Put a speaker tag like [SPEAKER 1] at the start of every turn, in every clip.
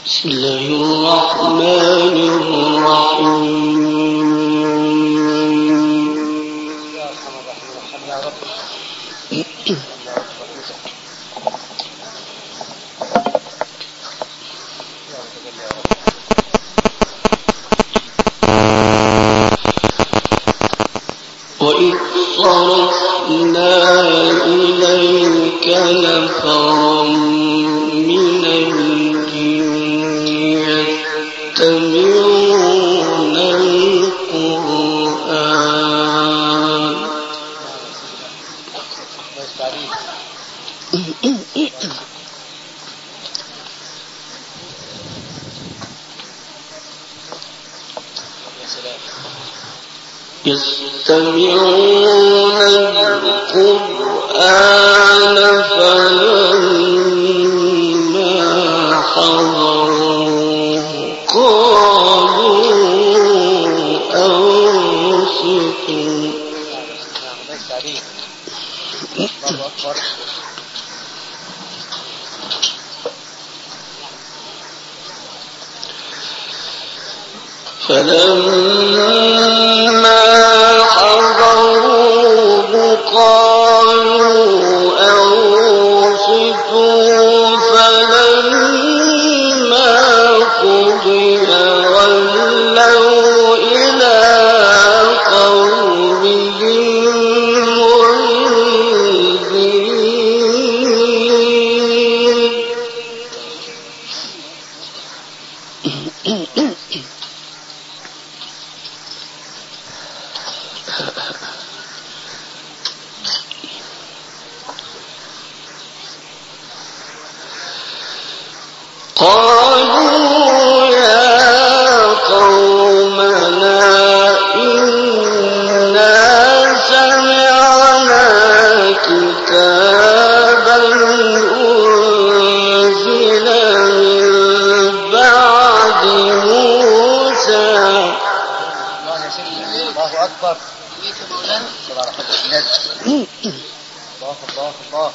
[SPEAKER 1] بسم الله الرحمن الرحيم. وإذ صرفنا إليك نفرا من الجن يستمعون القرآن فلما حضروه قالوا أنصتوا فلما حضروه قالوا أنصتوا فلما قضي ولوا إلى قومهم منذرين. قالوا يا قومنا إنا سمعنا كتابا أنزل من بعد موسى.
[SPEAKER 2] الله أكبر. الله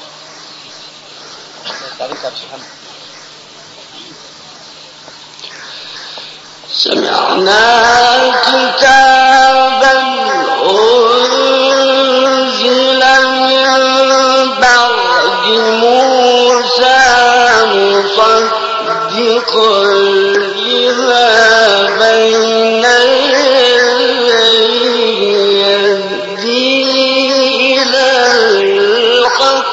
[SPEAKER 1] سمعنا كتابا أنزل من بعد موسى مصدقا لما بين يديه يهدي إلى الحق.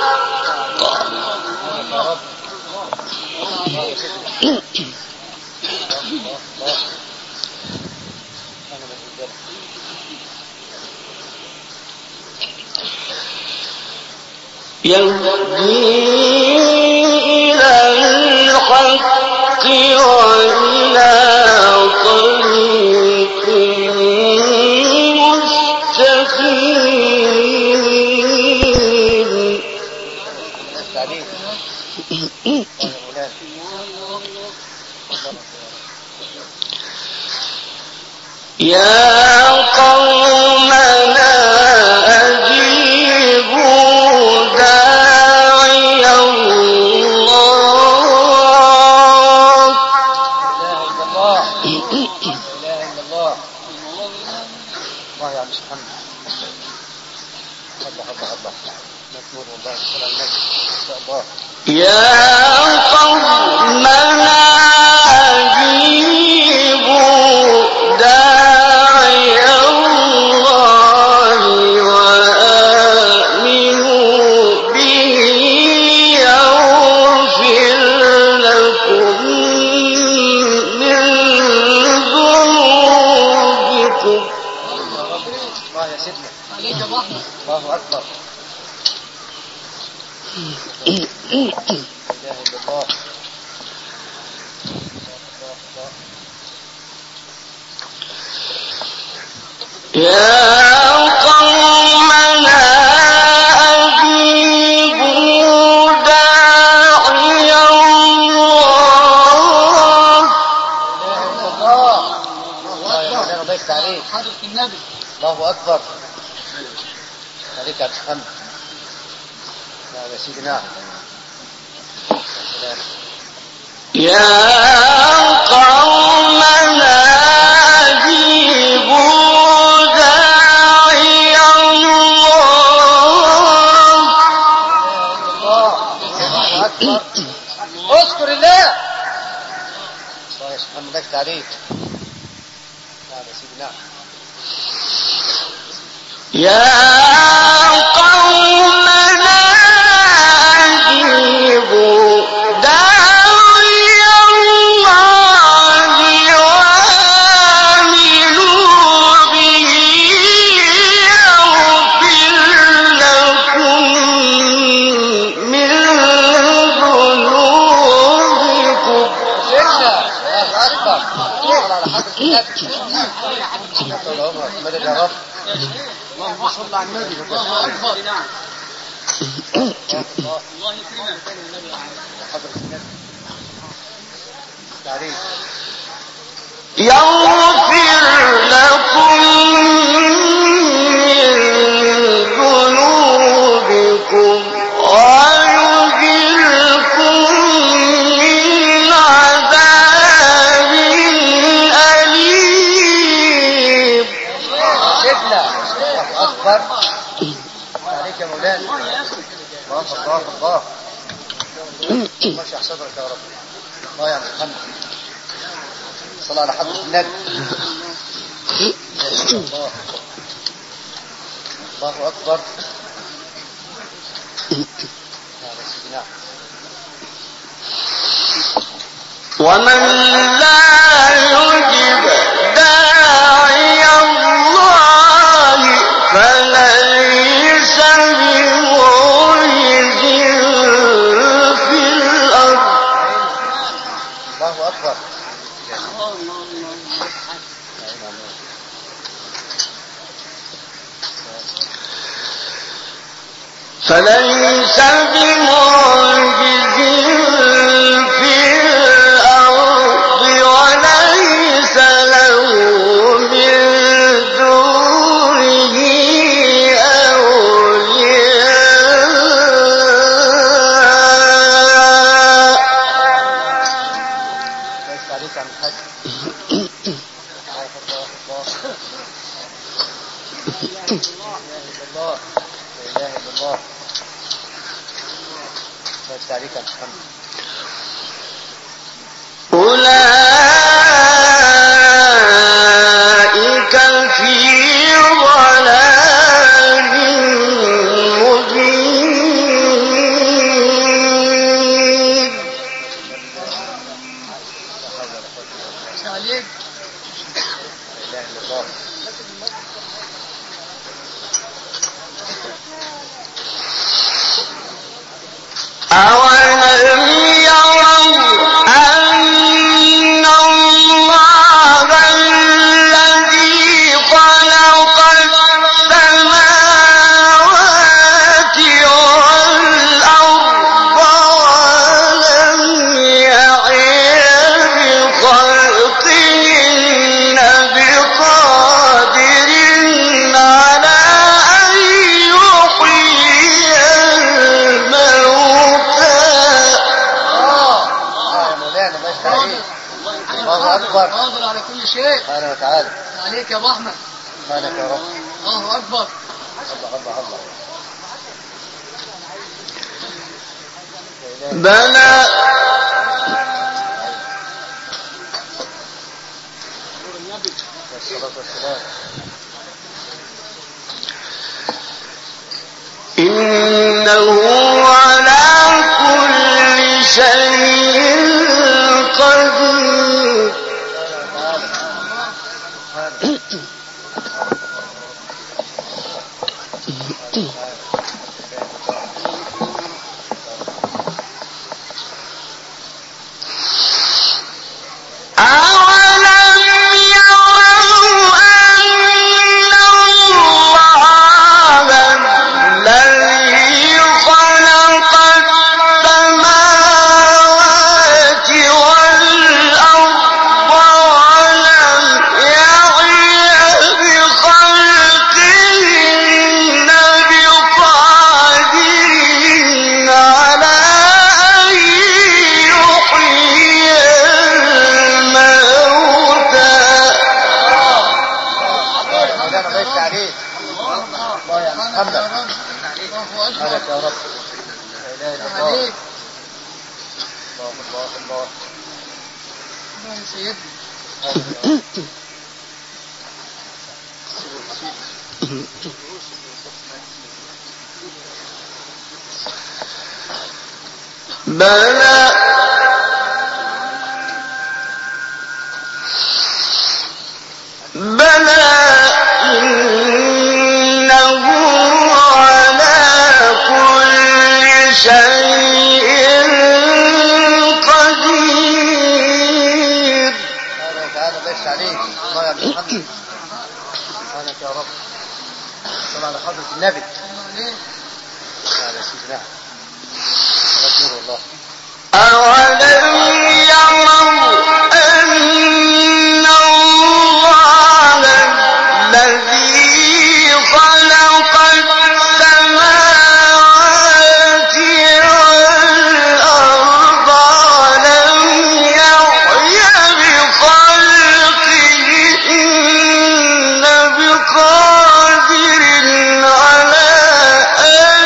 [SPEAKER 1] يهدي إلى الحق وإلى طريق مستقيم. يا قومنا أجيبوا داعي الله. يا قومنا أجيبوا داعي الله وآمنوا به يغفر لكم من ذنوبكم.
[SPEAKER 2] الله أكبر.
[SPEAKER 1] يا قومنا أجيبوا داعي الله.
[SPEAKER 2] الله أكبر. عليك الحمد يا سيدنا.
[SPEAKER 1] يا
[SPEAKER 2] الله أكبر. اذكر الله. الله يا سبحان الله تعريف. نعم يا سيدي نعم.
[SPEAKER 1] يا قومنا أجيبوا داعي الله وآمنوا به يغفر لكم من ذنوبكم.
[SPEAKER 2] سيدنا الله أكبر. صل على حضرة النبي. طول عمرك مدد يا رب. اللهم صل على النبي. الله أكبر. نعم. الله يكرمك. حضرة النبي. تعريف.
[SPEAKER 1] يغفر لكم من ذنوبكم ويجركم من عذاب أليم.
[SPEAKER 2] سيدنا الله أكبر. عليك يا مولانا. الله الله الله. الله يشرح صدرك يا رب. الله يا محمد. صل على حضرة النبي. الله الله أكبر.
[SPEAKER 1] ومن لا يجب داعي الله فليس بمعجز في الأرض.
[SPEAKER 2] الله أكبر.
[SPEAKER 1] فليس بمعجز في الأرض وليس له من دونه أولياء.
[SPEAKER 2] ليس عليك عن الحج. الله لا إله إلا الله. ليس عليك عن الحمد.
[SPEAKER 1] أولئك في ضلال مبين.
[SPEAKER 2] عليك. لا إله إلا الله.
[SPEAKER 1] أولم يروا أن الله الذي خلق السماوات والأرض ولم يعي بخلقهن بقادر على أن يحيي الموتى.
[SPEAKER 2] يا مولانا ما يستعين. الله أكبر.
[SPEAKER 3] قادر على كل شيء.
[SPEAKER 2] سبحانه وتعالى.
[SPEAKER 3] عليك يا ابو احمد.
[SPEAKER 2] سبحانك يا رب.
[SPEAKER 3] الله اكبر.
[SPEAKER 2] الله الله الله.
[SPEAKER 1] بلى
[SPEAKER 2] والصلاة والسلام.
[SPEAKER 1] إنه على كل شيء قدير. أولم يروا أن الله الذي خلق السماوات والأرض ولم يعي بخلقهن بقادر على أن يحيي الموتى.
[SPEAKER 2] مولانا ما يستعين. الله يا محمد.
[SPEAKER 3] الله
[SPEAKER 2] سبحانك يا رب. لا إله إلا الله.
[SPEAKER 3] عليك.
[SPEAKER 2] الله
[SPEAKER 3] الله يا سيدنا.
[SPEAKER 1] بلى بلى إنه على كل شيء قدير.
[SPEAKER 2] تعالى تعالى بس عليك الله يا محمد. سبحانك يا رب. صل على حضرة النبي. تعالى يا سيدنا. نور الله.
[SPEAKER 1] أولم يروا أن الله الذي خلق السماوات والأرض لم يعي بخلقهن بقادر على أن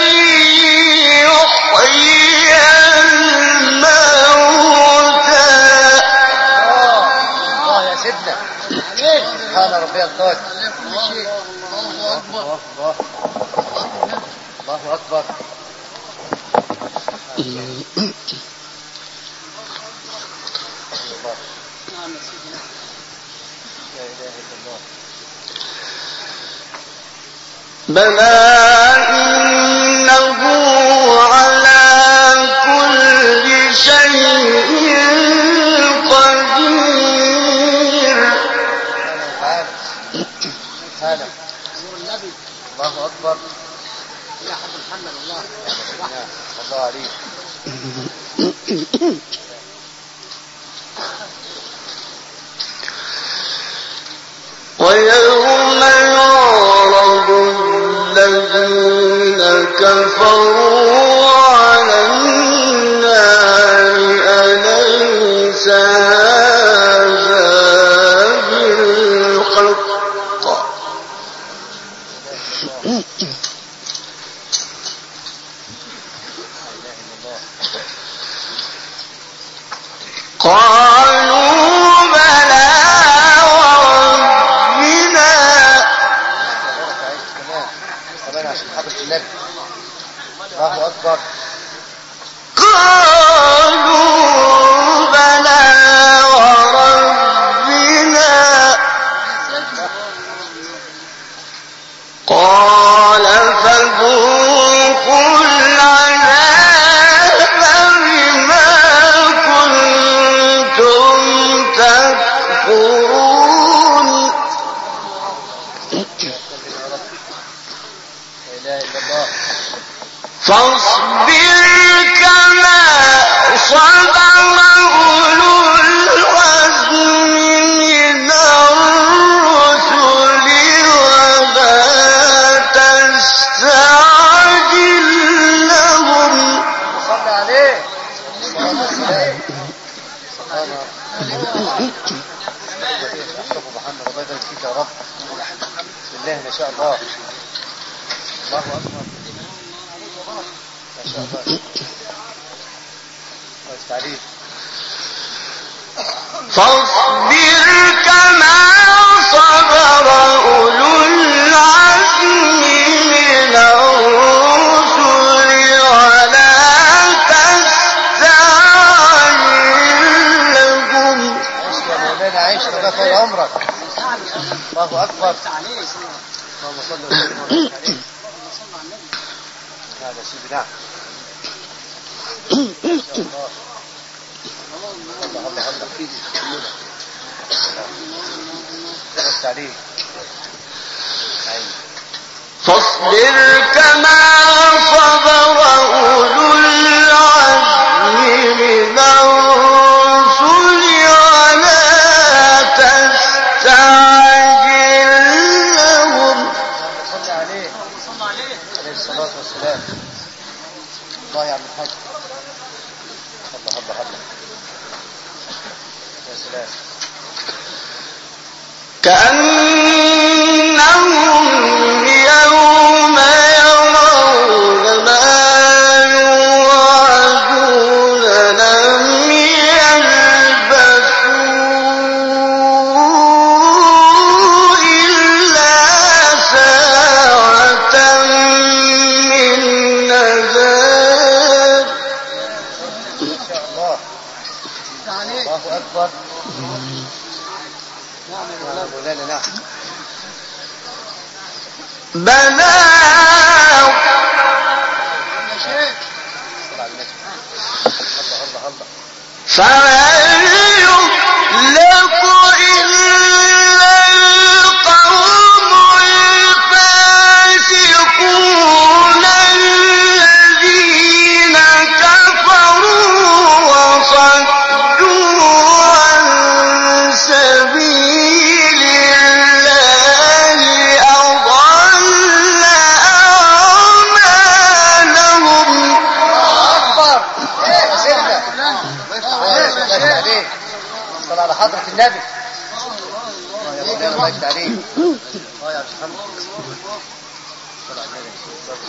[SPEAKER 1] يحيي الموتى.
[SPEAKER 2] الله يا سيدنا. سبحان ربي القادر.
[SPEAKER 3] على كل شيء. الله أكبر.
[SPEAKER 2] الله الله أكبر.
[SPEAKER 3] نعم يا سيدنا.
[SPEAKER 2] لا إله إلا الله.
[SPEAKER 1] بلى إنه على كل شيء قدير.
[SPEAKER 2] تعالى تعالى.
[SPEAKER 3] النبي.
[SPEAKER 2] الله أكبر.
[SPEAKER 3] يا حب محمد الله.
[SPEAKER 2] الله عليك.
[SPEAKER 1] ويوم يعرض الذين كفروا على النار أليس هذا بالحق قالوا بلى وربنا.
[SPEAKER 2] كمان عشان حضرة النبي. الله أكبر.
[SPEAKER 1] قالوا بلى وربنا. قال فذوقوا العذاب بما كنتم تكفرون.
[SPEAKER 2] لا إله إلا الله.
[SPEAKER 1] فاصبر كما صبر أولو العزم من الرسل ولا تستعجل لهم.
[SPEAKER 2] صلى عليه. سبحان الله. سبحان الله. أحبه محمد الله يبارك فيك يا رب. بسم الله ما شاء الله. الله أكبر. ما شاء الله. الله يستعليك.
[SPEAKER 1] فاصبر كما صبر أولو العزم من الرسل ولا تستعجل لهم.
[SPEAKER 2] عيش يا مولانا عيش الله طول عمرك. الله أكبر. اللهم صل وسلم وبارك عليه. هذا سيدي نعم. ما شاء الله. الله الله الله. بس عليه.
[SPEAKER 1] فاصبر كما صبر أولو العزم من الرسل ولا تستعجل لهم.
[SPEAKER 2] صلى عليه. عليه الصلاة والسلام. الله يا عم الحاج. الله الله الله. يا سلام.
[SPEAKER 1] كأنهم يوم يرون ما يوعدون لم يلبثوا
[SPEAKER 2] ما شاء الله. الله أكبر. نعم يا مولانا. نعم.
[SPEAKER 1] بلاغ
[SPEAKER 2] يا شيخ. الله.
[SPEAKER 1] فهل يهلك إلا القوم الفاسقون الذين كفروا وصدوا عن سبيل الله أضل أعمالهم.
[SPEAKER 2] أكبر. يا سيدنا. صلى على حضرة النبي. يا مولانا مجد عليه. يا محمد. صلى على النبي.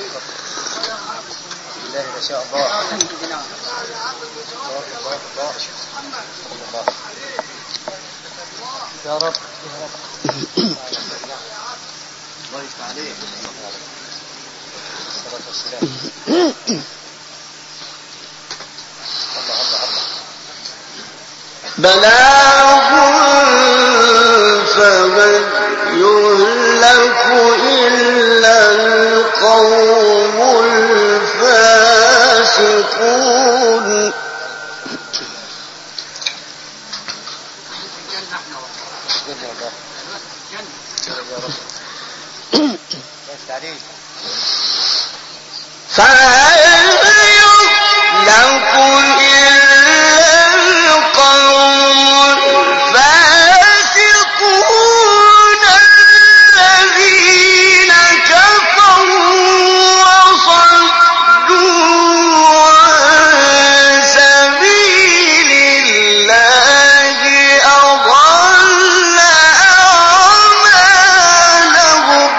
[SPEAKER 2] بالله ما شاء الله. الله. يا رب. الله يفتح عليك. الصلاة والسلام.
[SPEAKER 1] بلاغ فمن يهلك إلا القوم الفاسقون. فهل يهلك إلا القوم الفاسقون الذين كفروا وصدوا عن سبيل الله أضل أعمالهم.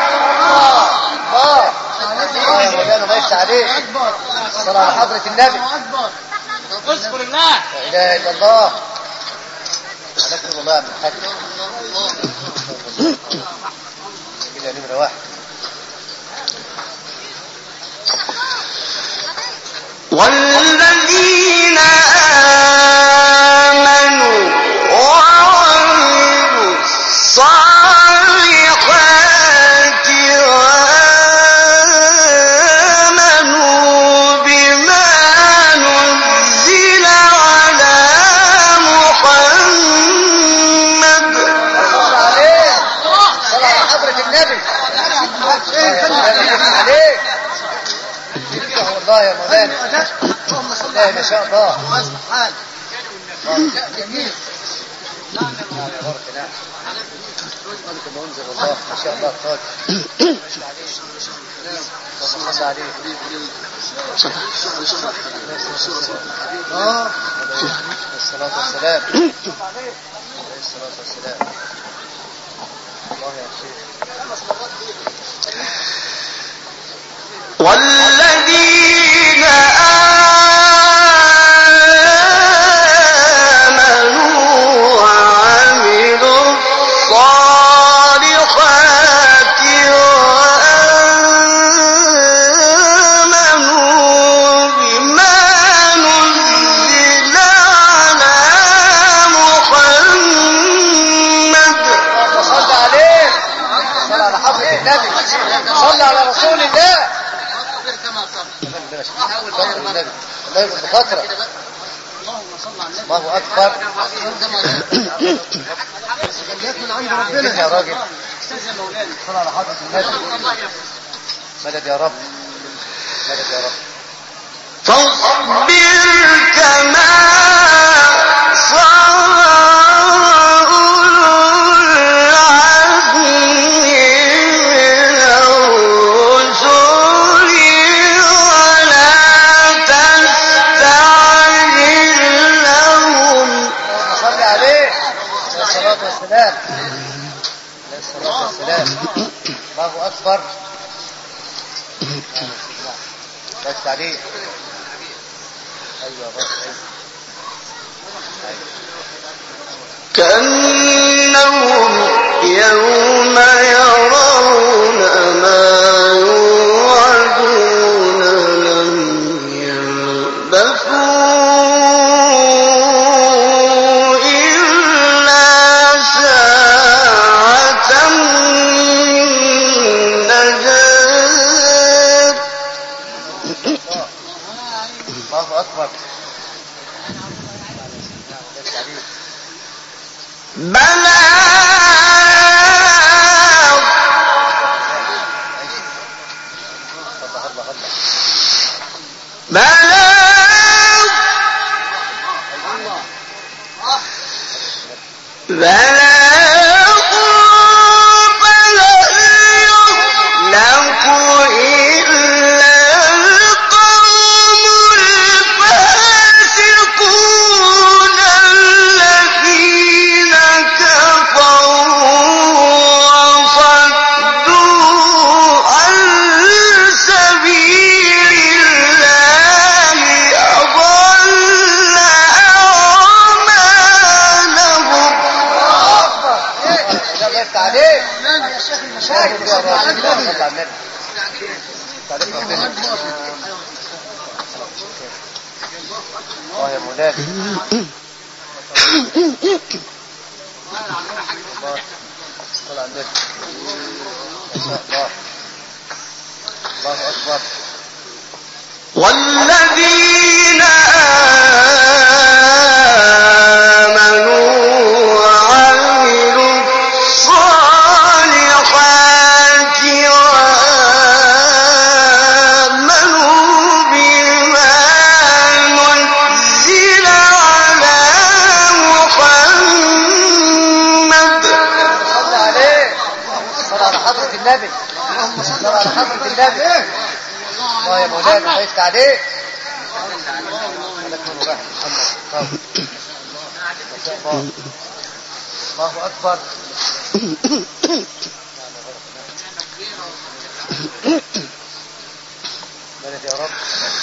[SPEAKER 2] يا مولانا ما يفتح عليك. صلى على حضرة النبي.
[SPEAKER 3] اذكر الله.
[SPEAKER 2] لا إله إلا الله. نذكر الله من الحج. إلى نمرة 1.
[SPEAKER 1] والذين آمنوا وعملوا الصالحات وآمنوا بما نزل على محمد.
[SPEAKER 2] صلى على حضرة النبي. عليك. والله يا مولانا. الله ما شاء الله. جميل. نعم يا بارك الله. ملك المنزل والله ما شاء الله. طاج. صلى عليه. الصلاة والسلام. الصلاة والسلام. الله يا شيخ.
[SPEAKER 1] والذين آمنوا وعملوا الصالحات وآمنوا بما نزل على محمد.
[SPEAKER 2] صلى عليه. صلى على حضرة النبي. صلى على رسول الله. الله يبقى بخطرة. الله أكبر. من عند ربنا يا راجل. صلى على حضرة النبي. مدد يا رب. مدد يا رب.
[SPEAKER 1] فاصبر كما صبر
[SPEAKER 2] الصلاة والسلام. الله أكبر. بس عليه. أيوة بس.
[SPEAKER 1] كأنهم يوم يرون ما يوعدون لم يلبثوا والذين آمنوا وعملوا الصالحات وآمنوا بما نزل على محمد
[SPEAKER 2] صلى عليه. صلى على حضرة النبي. صلى على حضرة النبي. الله يا مولانا الله يفتح عليك. الله أكبر. بلد يا رب.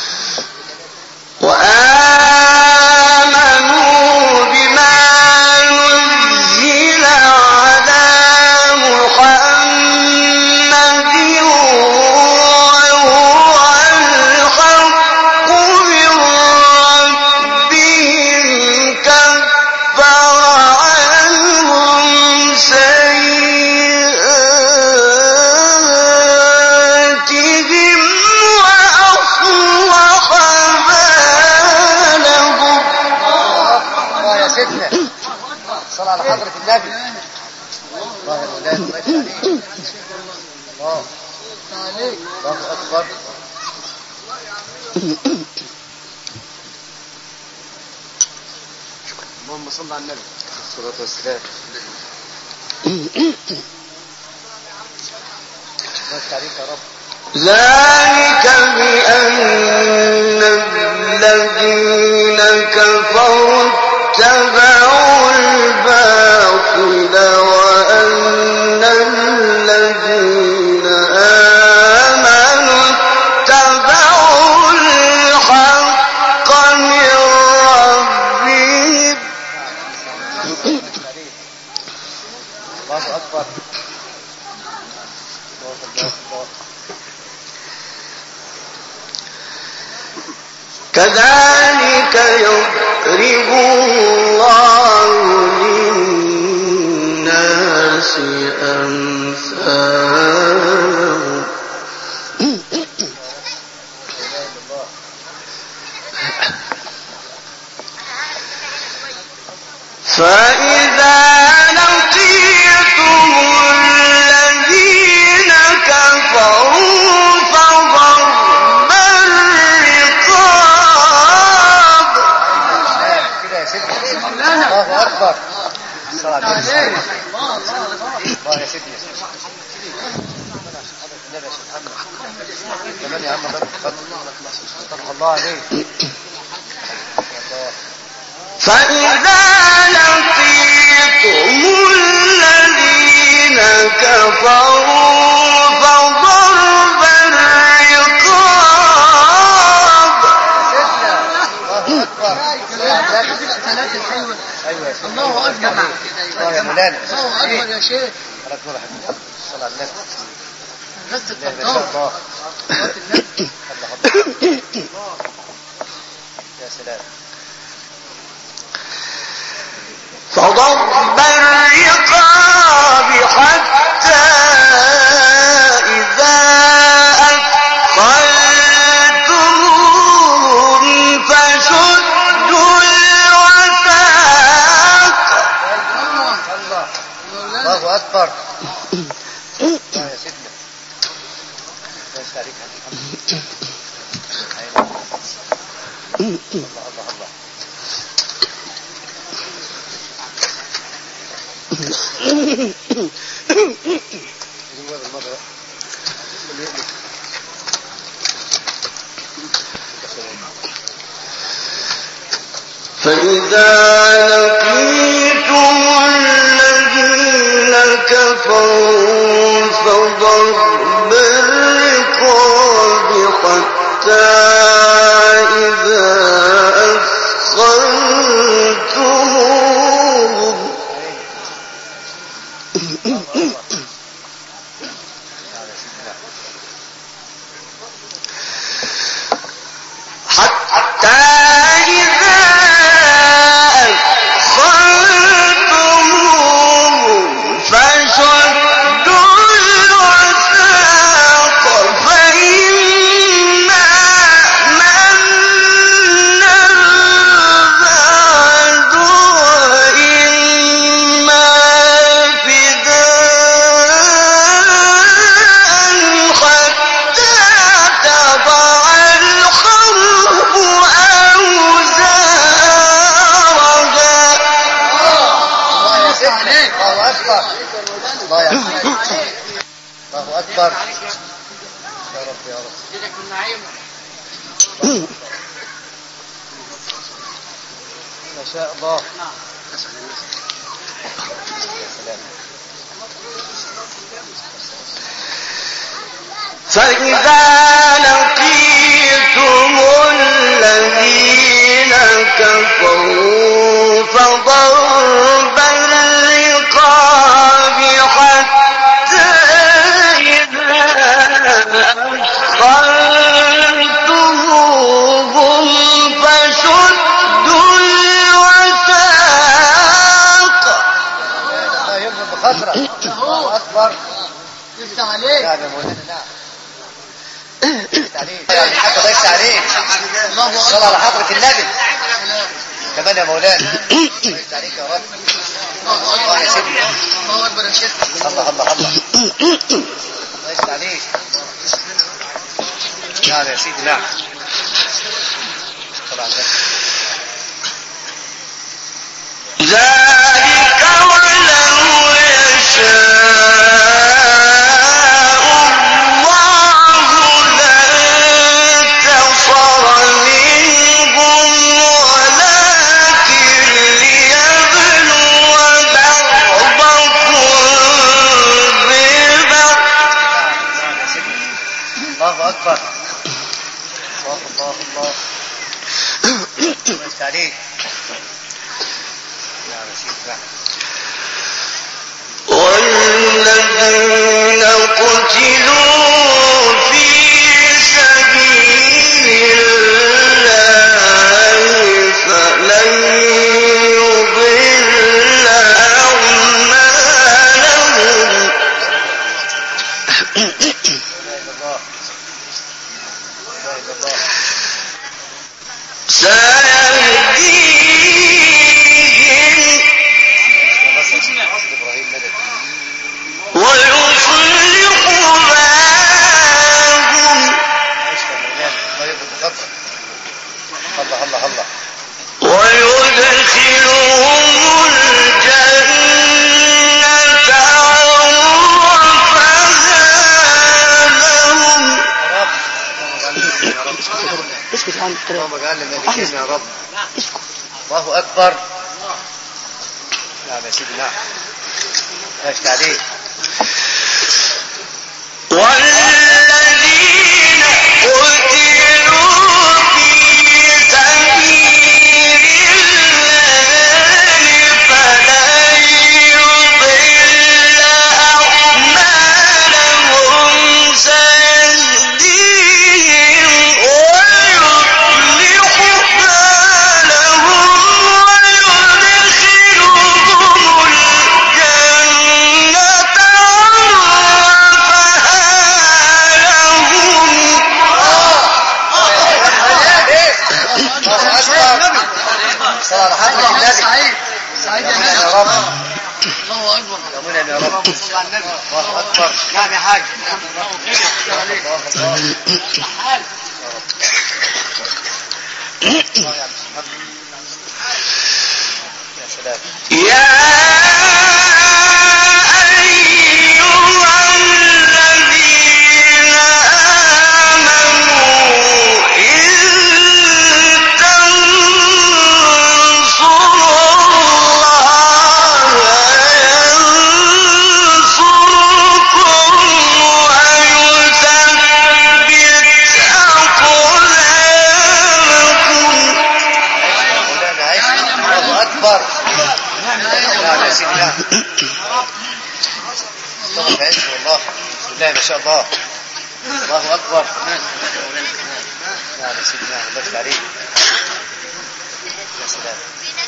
[SPEAKER 1] وآمنوا بما نزل على محمد وهو الحق من ربهم كفر عنهم سيئاتهم وأصلح بالهم.
[SPEAKER 2] الله يا سيدنا. صلى على حضرة النبي. الله يا مولانا الله يفتح عليك. الله أكبر. اللهم صل على النبي الصلاة والسلام. الله يفتح عليك يا رب.
[SPEAKER 1] ذلك بأن الذين كفروا اتبعوا الباطل وأن الذين آمنوا اتبعوا الحق من ربهم.
[SPEAKER 2] الله أكبر.
[SPEAKER 1] كذلك يضرب الله للناس أمثالهم فإذا لقيتم الذين كفروا فضرب الرقاب.
[SPEAKER 2] كده يا سيدنا. الله أكبر. صلى على النبي. الله يا سيدنا. النبي سبحانه كمان يا عم فتح الله عليك.
[SPEAKER 1] فإذا لقيتم الذين كفروا فضرب الرقاب.
[SPEAKER 2] ايوه يا
[SPEAKER 3] الله أكبر.
[SPEAKER 2] الله يا مولانا.
[SPEAKER 3] الله أكبر يا شيخ.
[SPEAKER 2] على نور حبيبي. صلى على النبي.
[SPEAKER 3] بس
[SPEAKER 2] ما
[SPEAKER 3] التطور.
[SPEAKER 2] شاء الله. يا سلام.
[SPEAKER 1] فضرب الرقاب حتى إذا أثخنتموهم فشدوا الوثاق فإذا لقيتم الذين كفروا فضرب الرقاب حتى إذا أثخنتموهم
[SPEAKER 2] الله أكبر. يا رب يا رب. ما شاء الله.
[SPEAKER 1] فإذا لقيتم الذين كفروا فضرب الرقاب حتى إذا أثخنتموهم فشدوا الوثاق.
[SPEAKER 2] لا يضرب بخطرة. الله أكبر.
[SPEAKER 3] يفتح عليك.
[SPEAKER 2] نعم يا مولانا نعم. يعني حتى ضيفت عليك. صلى على حضرة النبي. كمان يا مولانا. ضيفت عليك يا رب. الله يا سيدي.
[SPEAKER 3] الله أكبر يا شيخ.
[SPEAKER 2] الله الله الله. ضيفت عليك. نعم يا سيدي نعم. طبعا
[SPEAKER 1] ذلك ولو يشاء الله لانتصر منهم ولكن ليبلو بعضكم ببعض.
[SPEAKER 2] الله أكبر. الله الله الله. ضيفت عليك. نعم يا سيدي نعم.
[SPEAKER 1] والذين قتلوا في سبيل الله فلن يضل أعمالهم سيهديهم ويصلح بالهم
[SPEAKER 2] الله الله الله.
[SPEAKER 1] ويدخلهم الجنة عرفها لهم.
[SPEAKER 2] اسكت عن اللهم اجعلنا من الذين يا رب. الله أكبر. نعم يا سيدي نعم. ضيفت عليك.
[SPEAKER 1] والذين قتلوا في سبيل الله فلن يضل أعمالهم سيهديهم ويصلح بالهم ويدخلهم الجنة
[SPEAKER 2] صلى على حضرة النبي.
[SPEAKER 3] سعيد
[SPEAKER 2] يا رب.
[SPEAKER 3] الله أكبر.
[SPEAKER 2] يا رب. الله أكبر. نعم يا حاج. يا سلام.
[SPEAKER 1] يا
[SPEAKER 2] أكبر. نعم يا سيدي نعم. طبعا عز والله. بسم الله ما شاء الله. الله أكبر. نعم يا سيدي نعم. الله يفتح عليك. يا سلام.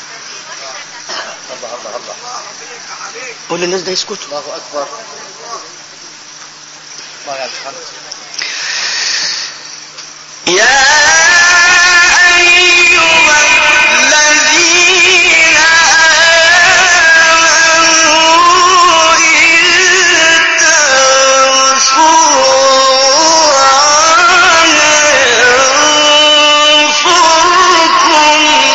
[SPEAKER 2] الله الله الله.
[SPEAKER 4] قول للناس ده يسكتوا.
[SPEAKER 2] الله أكبر. الله يا محمد.
[SPEAKER 1] يا أيها الذين آمنوا إن تنصروا ينصركم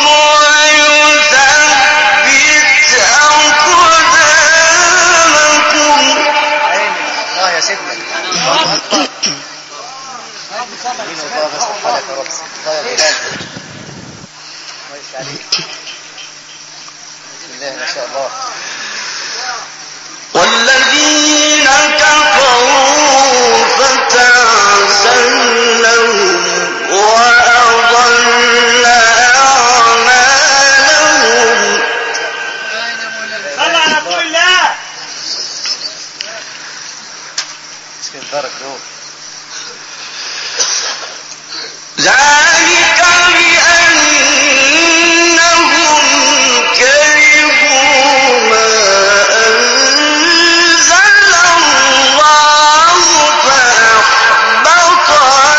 [SPEAKER 1] ويثبت أقدامكم.
[SPEAKER 2] الله يا سيدنا. الله أكبر. مين الله يصلح حالك يا رب. الله يا بلال. الله يفتح عليك. بسم الله ما شاء الله.
[SPEAKER 1] والذين كفروا فتعسا لهم وأضل أعمالهم.
[SPEAKER 2] صلى على رسول الله. مسكين بارك له.
[SPEAKER 1] ذلك بأنهم كرهوا ما أنزل الله فأحبط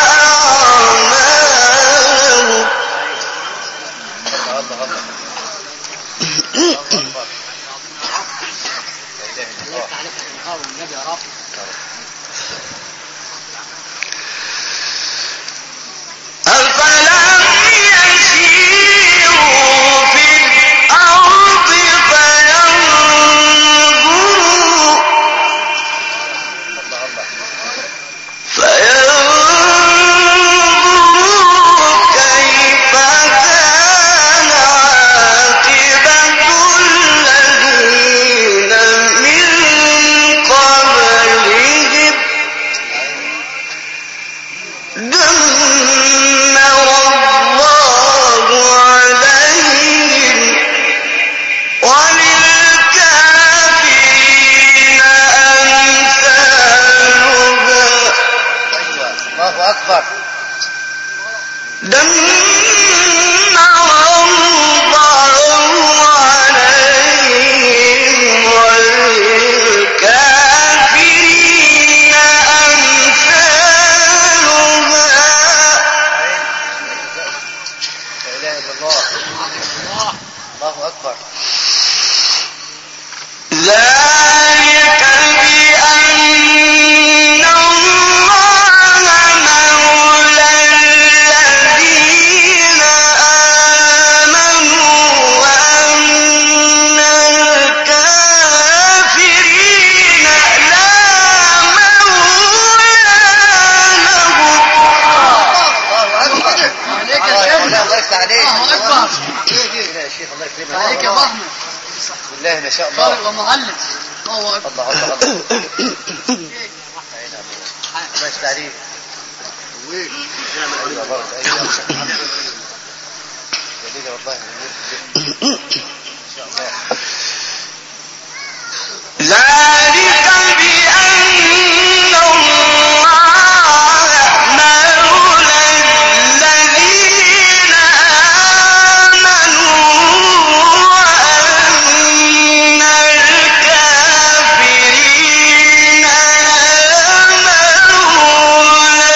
[SPEAKER 1] أعمالهم.
[SPEAKER 2] الله الله الله. الله أكبر. لا إله إلا الله.
[SPEAKER 1] أفلم يسيروا في الأرض فينظروا كيف كان عاقبة الذين من قبلهم دمر الله عليهم وللكافرين أمثالها.
[SPEAKER 2] الله أكبر.
[SPEAKER 1] دمر الله عليهم وللكافرين أمثالها.
[SPEAKER 2] لا إله إلا الله. الله أكبر.
[SPEAKER 1] ذلك بأن الله مولى الذين آمنوا وأن الكافرين لا مولى لهم.
[SPEAKER 2] الله أكبر.
[SPEAKER 3] عليك يا
[SPEAKER 2] الله
[SPEAKER 3] شيخ.
[SPEAKER 2] الله يفتح عليك.
[SPEAKER 3] الله أكبر.
[SPEAKER 2] لا يا شيخ الله يكرمك.
[SPEAKER 3] عليك يا فهمي.
[SPEAKER 2] بسم الله ما شاء
[SPEAKER 3] طارق
[SPEAKER 2] الله.
[SPEAKER 3] ومهلس. الله أكبر.
[SPEAKER 2] الله الله الله. الله يفتح عليك. أيوة برضه أيوة. جميلة والله. ما شاء الله.
[SPEAKER 1] ذلك بأن الله مولى الذين آمنوا وأن الكافرين لا مولى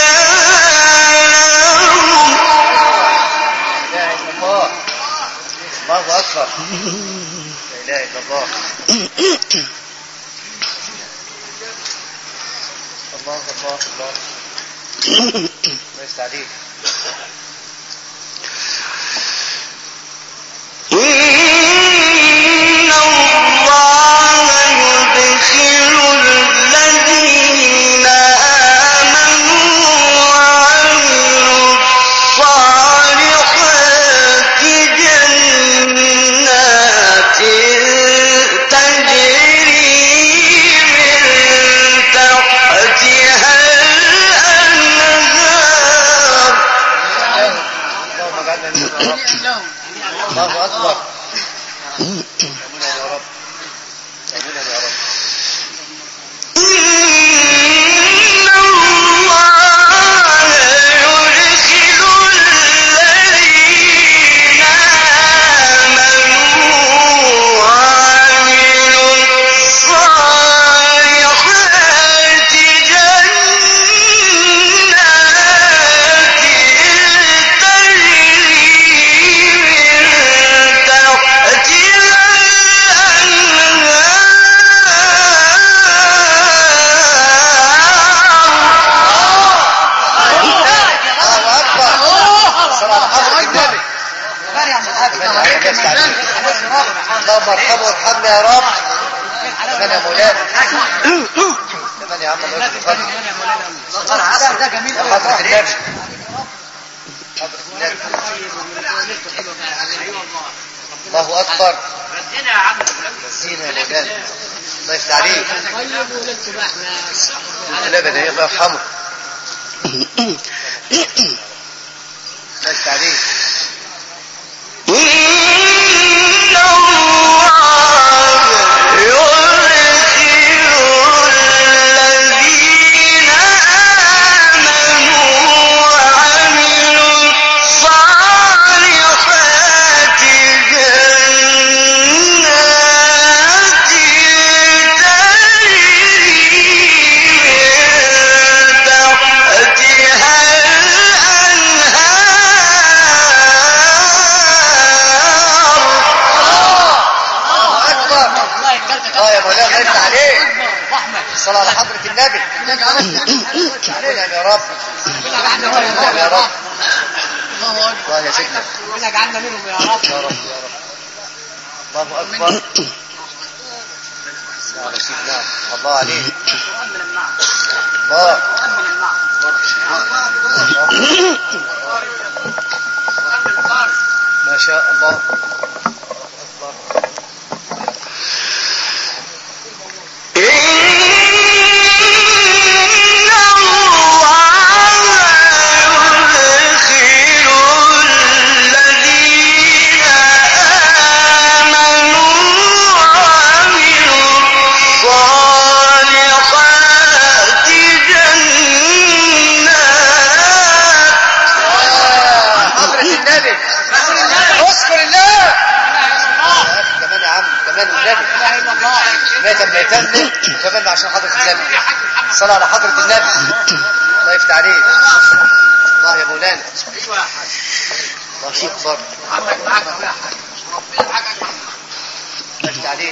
[SPEAKER 1] لهم.
[SPEAKER 2] لا إله إلا الله. الله أكبر. لا إله إلا الله. الله الله الله. الله يستعديك.
[SPEAKER 1] إن الله يدخل الذين آمنوا وعملوا الصالحات جنات تجري من تحتها الأنهار.
[SPEAKER 2] يا رب يا رب. اللهم ارحمه وارحمنا يا رب. كمان يا مولانا كمان يا عم الله يكرمك.
[SPEAKER 3] ده جميل قوي.
[SPEAKER 2] حضرة النبي حضرة النبي الله اكبر. رزينا يا مولانا الله يفتح عليك. لا ده الله يرحمه الله يفتح عليك. الصلاة على حضرة النبي. علينا يا رب يا رب. الله يا سيدنا
[SPEAKER 3] ربنا يجعلنا منهم يا رب.
[SPEAKER 2] يا رب يا رب. الله أكبر. يا سيدنا الله عليك. الله ما شاء الله. كمان عشان حضرة النبي. صلاة على حضرة النبي الله يفتح عليك. الله يا مولانا الله أكبر. الله يفتح عليك.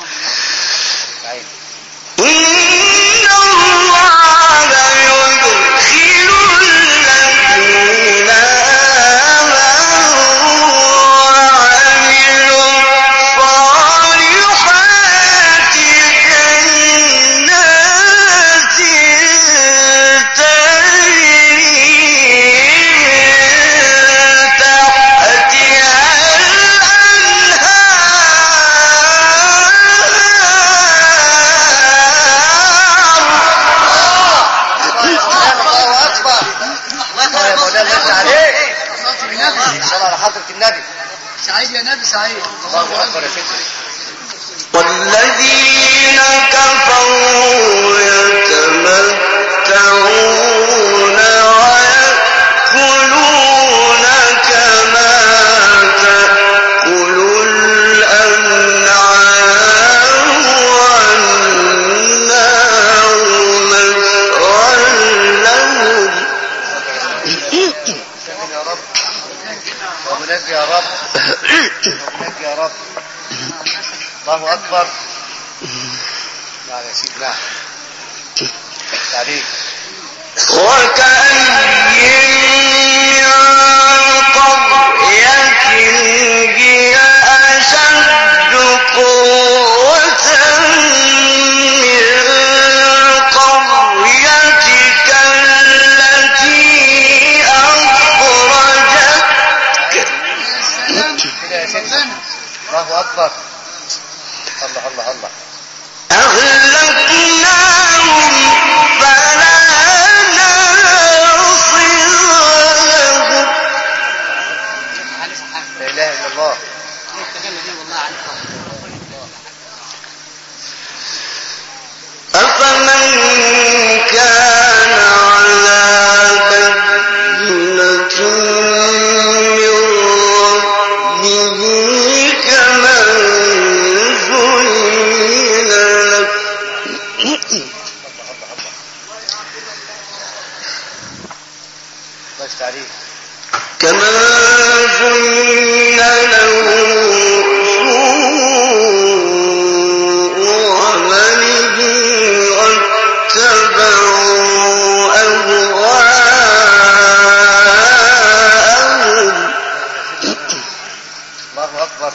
[SPEAKER 3] سعيد يا نبي سعيد.
[SPEAKER 2] الله أكبر يا سيدي.
[SPEAKER 1] والذين كفروا يتمتعون ويأكلون كما تأكل الأنعام والنار مثوى لهم.
[SPEAKER 2] يا رب ومنجي يا رب ومنجي يا رب. الله أكبر. نعم يا سيدي نعم عليك.
[SPEAKER 1] وكأي من قرية هي أشد قوة من قريتك التي أخرجتك.
[SPEAKER 2] كده يا سيدي. الله أكبر. الله الله الله.
[SPEAKER 1] أهلكناهم فلا ناصر لهم.
[SPEAKER 2] لا إله إلا الله.
[SPEAKER 1] أفمن كان على بينة من ربه كمن زين له كمن زين له سوء عمله واتبعوا أهواءهم
[SPEAKER 2] الله أكبر.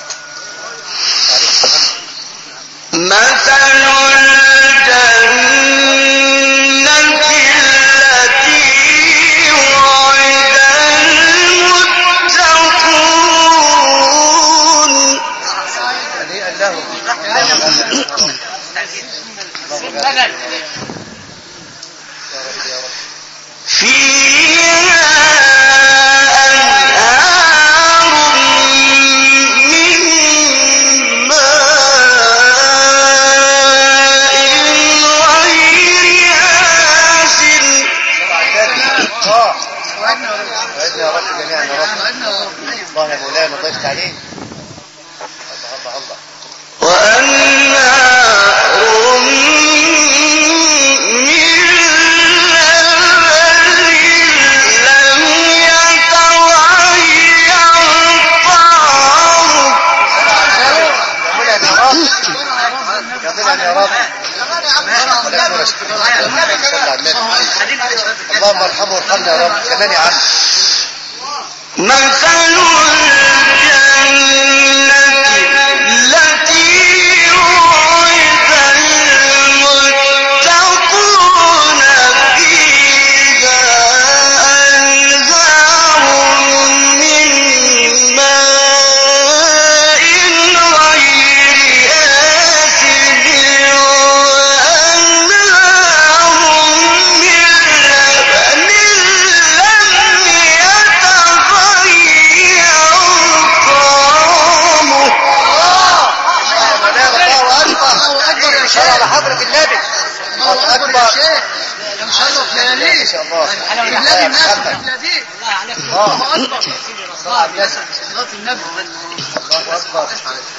[SPEAKER 1] مثل الجنة التي وعد المتقون
[SPEAKER 2] هنيئا لهم.
[SPEAKER 1] فيها أنهار من ماء غير آسن
[SPEAKER 2] وعدنا يا رب جميعا يا رب. الله يا مولانا ضيفت عليه. الله الله الله.
[SPEAKER 1] وأنهار من لبن لم يتغير طعمه
[SPEAKER 2] جميلا يا رب. اللهم ارحمه وارحمنا يا رب. كمان يا عم.
[SPEAKER 1] مثل الجنة التي وعد المتقون فيها أنهار من ماء غير آسن وأنهار من لبن لم يتغير طعمه
[SPEAKER 2] صلى على حضرة النبي. الله أكبر.
[SPEAKER 3] مشرف يا ليه
[SPEAKER 2] إن شاء الله.
[SPEAKER 3] بلاد الناس
[SPEAKER 2] محمد.
[SPEAKER 3] بلادين
[SPEAKER 2] الله
[SPEAKER 3] اكبر
[SPEAKER 2] صلى على النبي.
[SPEAKER 3] صلاة النبي
[SPEAKER 2] الله أكبر.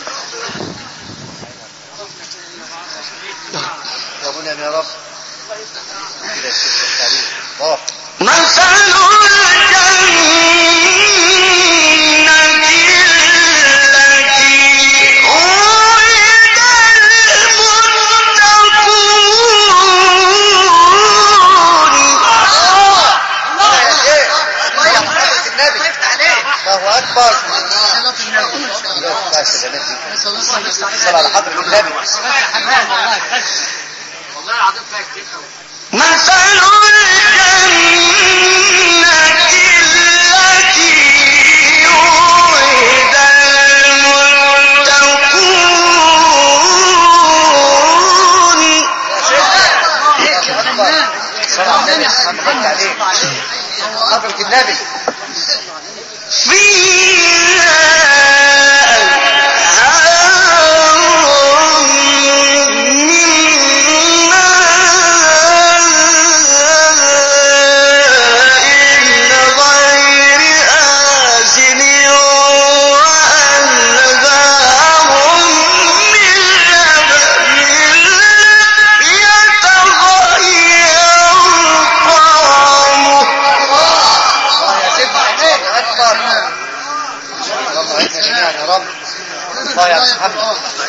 [SPEAKER 2] يا ابونا يا رب. كده الشيخ التعليم. الله.
[SPEAKER 1] مثل الجنة التي وعد المتقون
[SPEAKER 2] يا شيخ. يا حضرة النبي. الله أكبر.
[SPEAKER 3] صلاة النبي
[SPEAKER 2] الله سلامتك.
[SPEAKER 3] صلاة
[SPEAKER 2] صلى على حضرة النبي.
[SPEAKER 3] والله العظيم فيها كتير قوي
[SPEAKER 1] مثل الجنة التي وعد المتقون
[SPEAKER 2] صلى على النبي. محمد عليه. حضرة النبي.
[SPEAKER 1] فيها أنهار من ماء غير آسن وأنهار من لبن يتغير طعمه
[SPEAKER 2] الله يا سيدنا. الله أكبر. اللهم اعنا جميعا يا رب. الله يا محمد.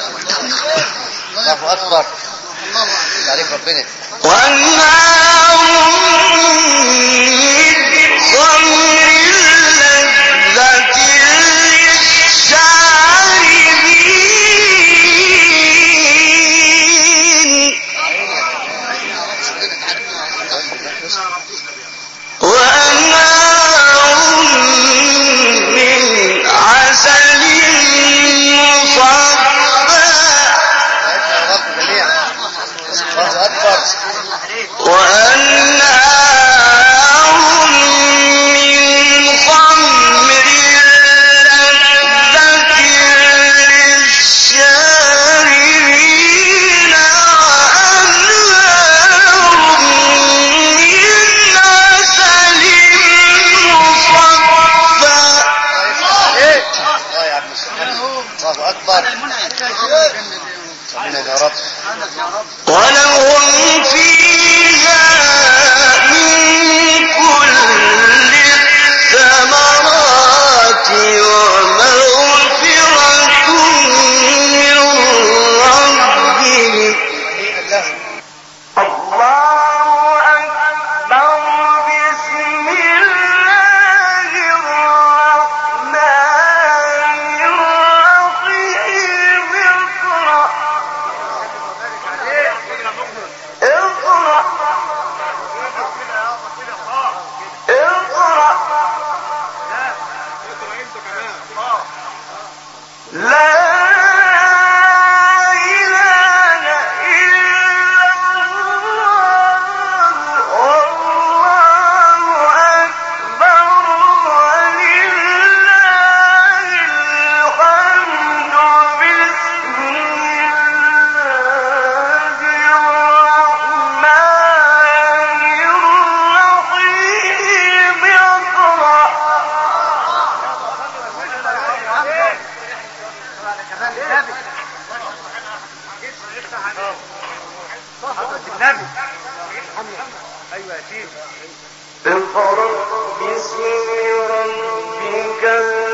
[SPEAKER 2] الله أكبر. عليك ربنا.
[SPEAKER 1] وأنهار من خمر لذة للشاربين وأنهار من عسل مصفى
[SPEAKER 2] يا رب جميعا. الله أكبر.
[SPEAKER 1] وأنهار
[SPEAKER 2] ربنا يا رب.
[SPEAKER 1] ولهم فيها من كل الثمرات ومغفرة من ربهم. الله أكبر. بسم الله الرحمن الرحيم. اقرأ اقرأ. لا إله إلا الله والله أكبر ولله الحمد. بسم الله الرحمن الرحيم. اقرأ اقرأ باسم ربك